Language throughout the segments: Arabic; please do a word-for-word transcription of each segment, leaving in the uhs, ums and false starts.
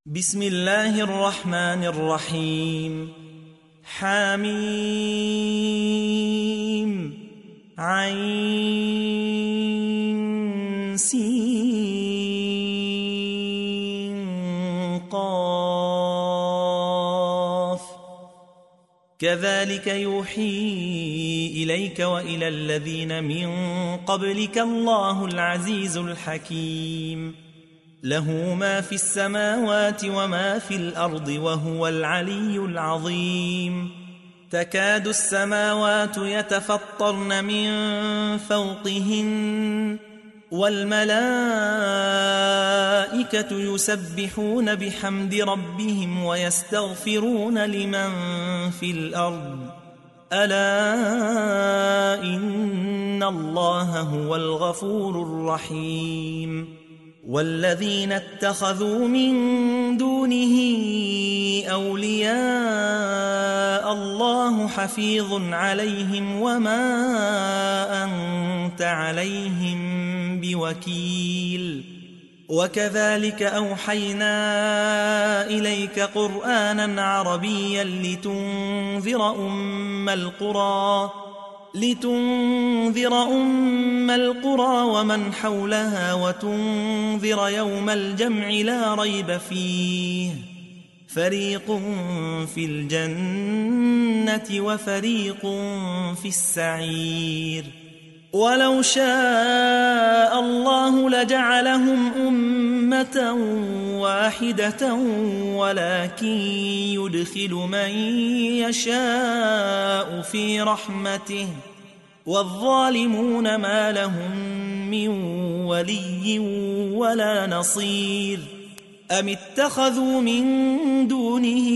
بسم الله الرحمن الرحيم. حميم عين سين قاف كذلك يوحي إليك وإلى الذين من قبلك الله العزيز الحكيم. له ما في السماوات وما في الأرض وهو العلي العظيم. تكاد السماوات يتفطرن من فوقهن والملائكة يسبحون بحمد ربهم ويستغفرون لمن في الأرض ألا إن الله هو الغفور الرحيم. والذين اتخذوا من دونه أولياء الله حفيظ عليهم وما أنت عليهم بوكيل. وكذلك أوحينا إليك قرآنا عربيا لتنذر أم القرى لتنذر أم القرى ومن حولها وتنذر يوم الجمع لا ريب فيه فريق في الجنة وفريق في السعير. ولو شاء الله لجعلهم أمة واحدة ولكن يدخل من يشاء في رحمته والظالمون ما لهم من ولي ولا نصير. أم اتخذوا من دونه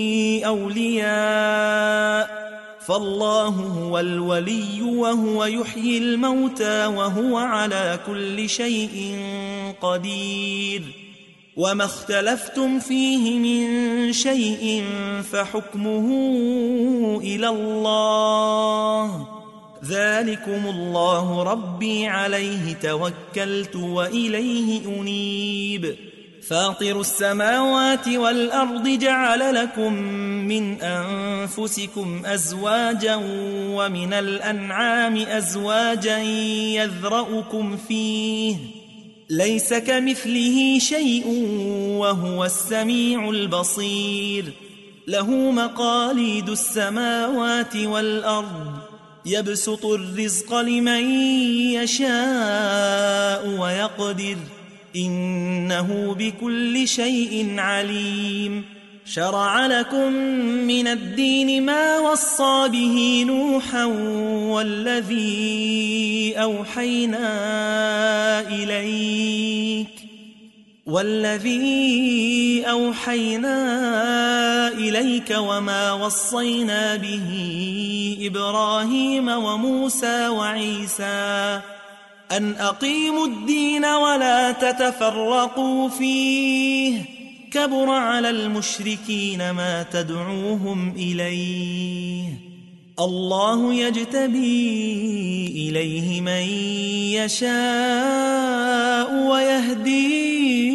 أولياء فالله هو الولي وهو يحيي الموتى وهو على كل شيء قدير. وما اختلفتم فيه من شيء فحكمه إلى الله ذلكم الله ربي عليه توكلت وإليه أنيب. فاطر السماوات والأرض جعل لكم من أنفسكم أزواجا ومن الأنعام أزواجا يذرأكم فيه ليس كمثله شيء وهو السميع البصير. له مقاليد السماوات والأرض يبسط الرزق لمن يشاء ويقدر إنه بكل شيء عليم. شرع لكم من الدين ما وصى به نوحا والذي أوحينا إليك والذي أوحينا إليك وما وصينا به إبراهيم وموسى وعيسى أن أقيموا الدين ولا تتفرقوا فيه كبر على المشركين ما تدعوهم إليه. الله يجتبي إليه من يشاء ويهدي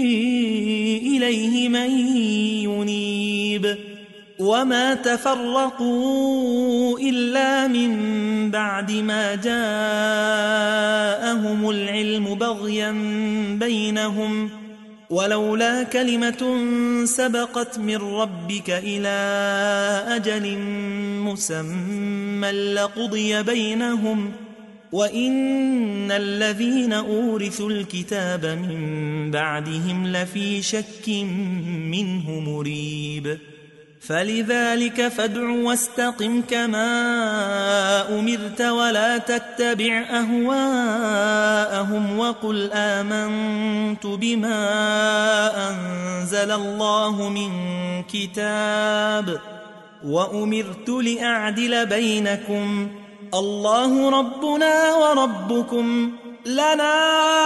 إليه من ينيب. وما تفرقوا إلا من بعد ما جاءهم العلم بغيا بينهم ولولا كلمة سبقت من ربك إلى أجل مسمى لقضي بينهم وإن الذين أورثوا الكتاب من بعدهم لفي شك منه مريب. فلذلك فادع واستقم كما أمرت ولا تتبع أهواءهم وقل آمنت بما أنزل الله من كتاب وأمرت لأعدل بينكم الله ربنا وربكم لنا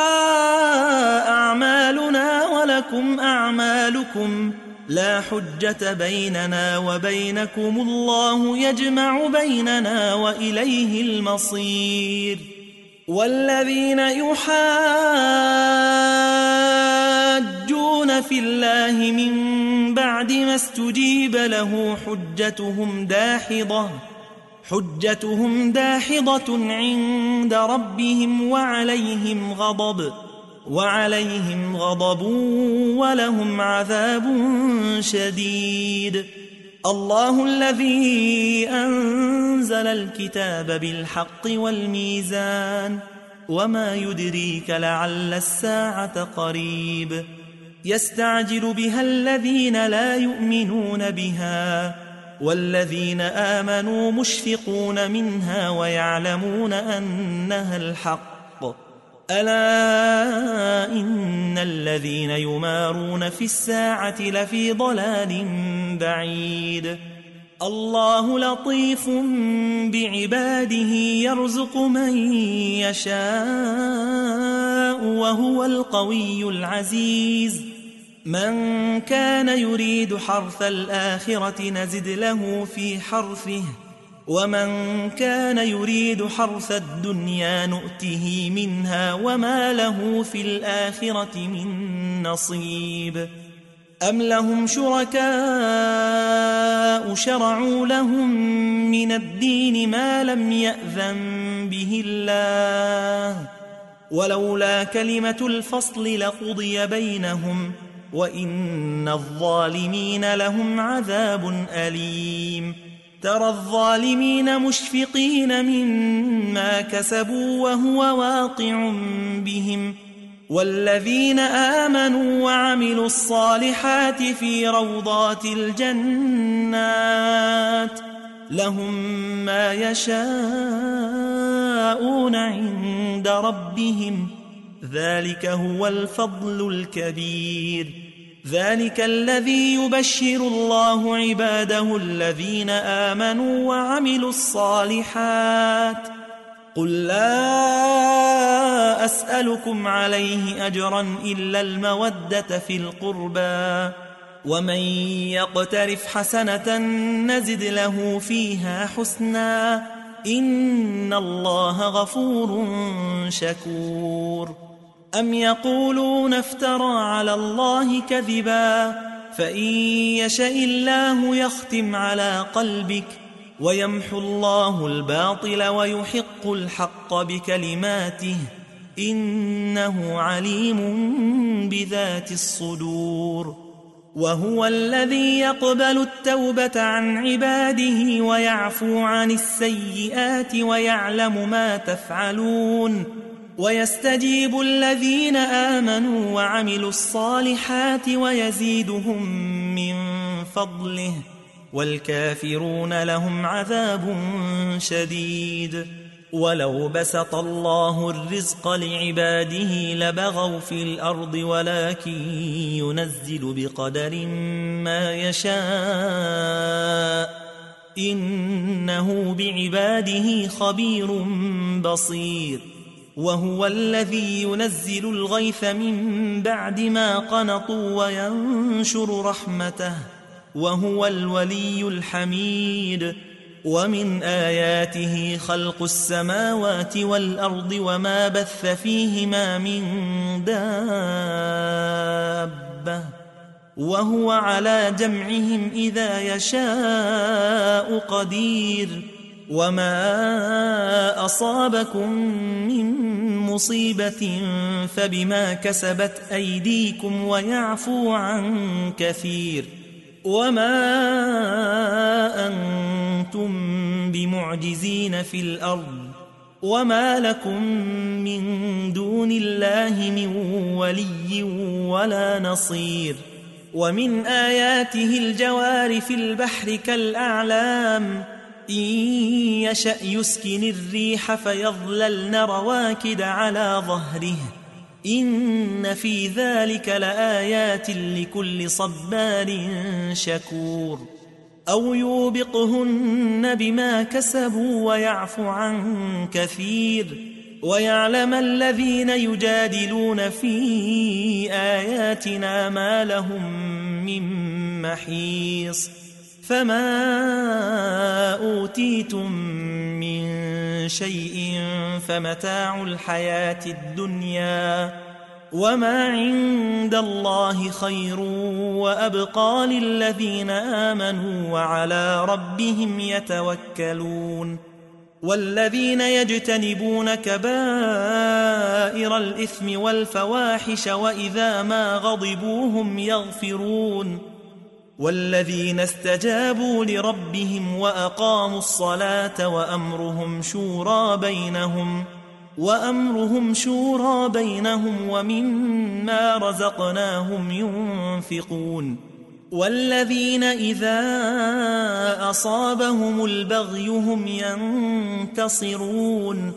أعمالنا ولكم أعمالكم لا حجة بيننا وبينكم الله يجمع بيننا وإليه المصير. والذين يحاجون يجادلون في الله من بعد ما استجيب له حجتهم داحضة حجتهم داحضة عند ربهم وعليهم غضب وعليهم غضب ولهم عذاب شديد. الله الذي أنزل الكتاب بالحق والميزان وما يدريك لعل الساعة قريب يستعجل بها الذين لا يؤمنون بها والذين آمنوا مشفقون منها ويعلمون أنها الحق ألا إن الذين يمارون في الساعة لفي ضلال بعيد. الله لطيف بعباده يرزق من يشاء وهو القوي العزيز. من كان يريد حرث الآخرة نزد له في حرثه ومن كان يريد حرث الدنيا نؤته منها وما له في الآخرة من نصيب. أم لهم شركاء شرعوا لهم من الدين ما لم يأذن به الله ولولا كلمة الفصل لقضي بينهم وإن الظالمين لهم عذاب أليم. ترى الظالمين مشفقين مما كسبوا وهو واقع بهم والذين آمنوا وعملوا الصالحات في روضات الجنات لهم ما يشاءون عند ربهم ذلك هو الفضل الكبير. ذلك الذي يبشر الله عباده الذين آمنوا وعملوا الصالحات. قل لا أسألكم عليه أجرا إلا المودة في القربى ومن يقترف حسنة نزد له فيها حسنا إن الله غفور شكور. أم يقولون افترى على الله كذبا فإن يشاء الله يختم على قلبك ويمحو الله الباطل ويحق الحق بكلماته إنه عليم بذات الصدور. وهو الذي يقبل التوبة عن عباده ويعفو عن السيئات ويعلم ما تفعلون ويستجيب الذين آمنوا وعملوا الصالحات ويزيدهم من فضله والكافرون لهم عذاب شديد. ولو بسط الله الرزق لعباده لبغوا في الأرض ولكن ينزل بقدر ما يشاء إنه بعباده خبير بصير. وهو الذي ينزل الغيث من بعد ما قنطوا وينشر رحمته وهو الولي الحميد. ومن آياته خلق السماوات والأرض وما بث فيهما من دابة وهو على جمعهم إذا يشاء قدير. وما أصابكم من مصيبة فبما كسبت أيديكم ويعفو عن كثير. وما أنتم بمعجزين في الأرض وما لكم من دون الله من ولي ولا نصير. ومن آياته الجوار في البحر كالأعلام إن يشأ يسكن الريح فيظللن رواكد على ظهره إن في ذلك لآيات لكل صبار شكور. أو يوبقهن بما كسبوا ويعفو عن كثير ويعلم الذين يجادلون في آياتنا ما لهم من محيص. فما أوتيتم من شيء فمتاع الحياة الدنيا وما عند الله خير وأبقى للذين آمنوا وعلى ربهم يتوكلون والذين يجتنبون كبائر الإثم والفواحش وإذا ما غضبوا هم يغفرون والذين استجابوا لربهم وأقاموا الصلاة وأمرهم شورى بينهم وأمرهم شورى بينهم ومما رزقناهم ينفقون والذين إذا أصابهم البغي هم ينتصرون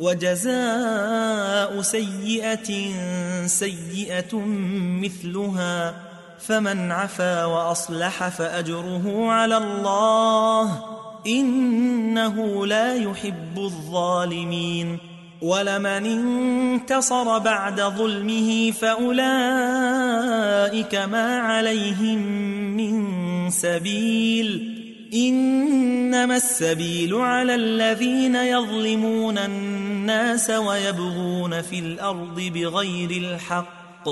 وجزاء سيئة سيئة مثلها فمن عفا وأصلح فأجره على الله إنه لا يحب الظالمين ولمن انتصر بعد ظلمه فأولئك ما عليهم من سبيل إنما السبيل على الذين يظلمون الناس ويبغون في الأرض بغير الحق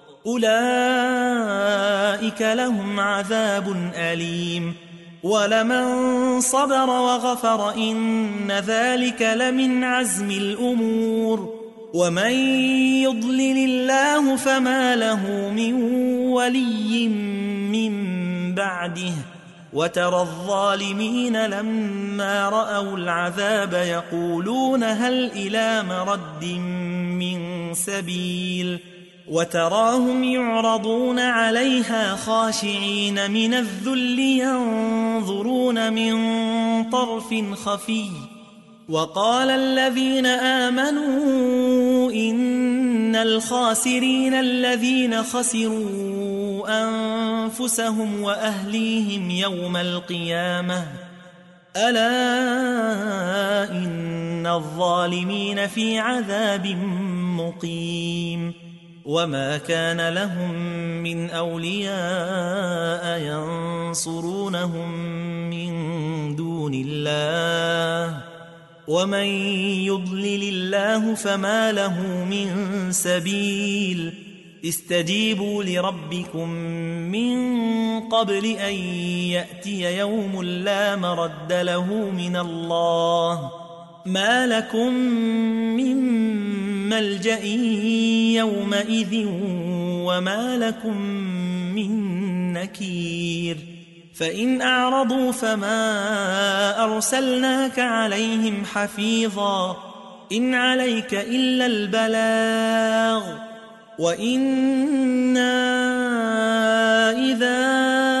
أولئك لهم عذاب أليم ولمن صبر وغفر إن ذلك لمن عزم الأمور ومن يضلل الله فما له من ولي من بعده وترى الظالمين لما رأوا العذاب يقولون هل إلى مرد من سبيل وتراهم يعرضون عليها خاشعين من الذل ينظرون من طرف خفي وقال الذين آمنوا إن الخاسرين الذين خسروا أنفسهم وأهليهم يوم القيامة ألا إن الظالمين في عذاب مقيم وما كان لهم من أولياء ينصرونهم من دون الله ومن يضلل الله فما له من سبيل استجيبوا لربكم من قبل أن يأتي يوم لا مرد له من الله ما لكم من ملجأ يومئذ وما لكم من نكير فإن أعرضوا فما أرسلناك عليهم حفيظا إن عليك إلا البلاغ وإنا إذا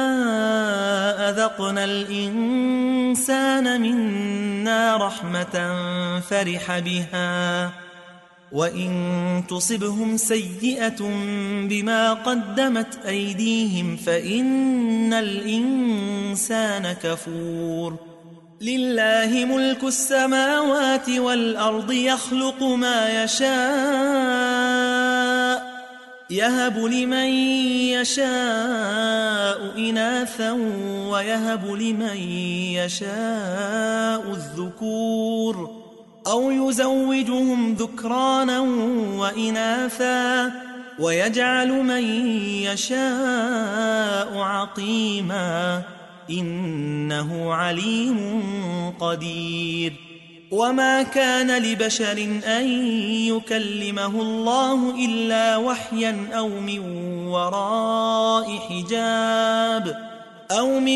أذقنا الإنسان منا رحمة فرح بها وإن تصبهم سيئة بما قدمت أيديهم فإن الإنسان كفور لله ملك السماوات والأرض يخلق ما يشاء يهب لمن يشاء إناثا ويهب لمن يشاء الذكور أو يزوجهم ذكرانا وإناثا ويجعل من يشاء عقيما إنه عليم قدير وما كان لبشر أن يكلمه الله إلا وحيا أو من وراء حجاب أو من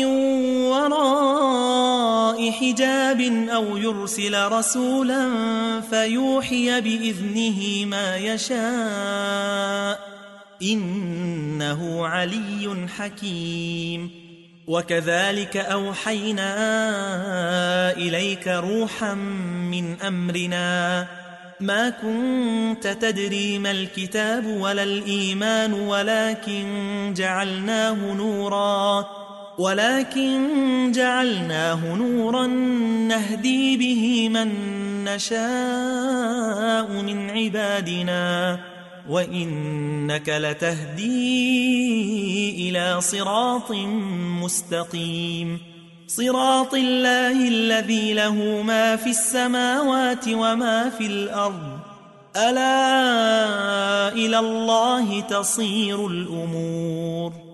وراء حجاب أو يرسل رسولا فيوحي بإذنه ما يشاء إنه علي حكيم وكذلك أوحينا إليك روحا من أمرنا ما كنت تدري ما الكتاب ولا الإيمان ولكن جعلناه نورا ولكن جعلناه نورا نهدي به من نشاء من عبادنا وإنك لتهدي إلى صراط مستقيم صراط الله الذي له ما في السماوات وما في الأرض ألا إلى الله تصير الأمور.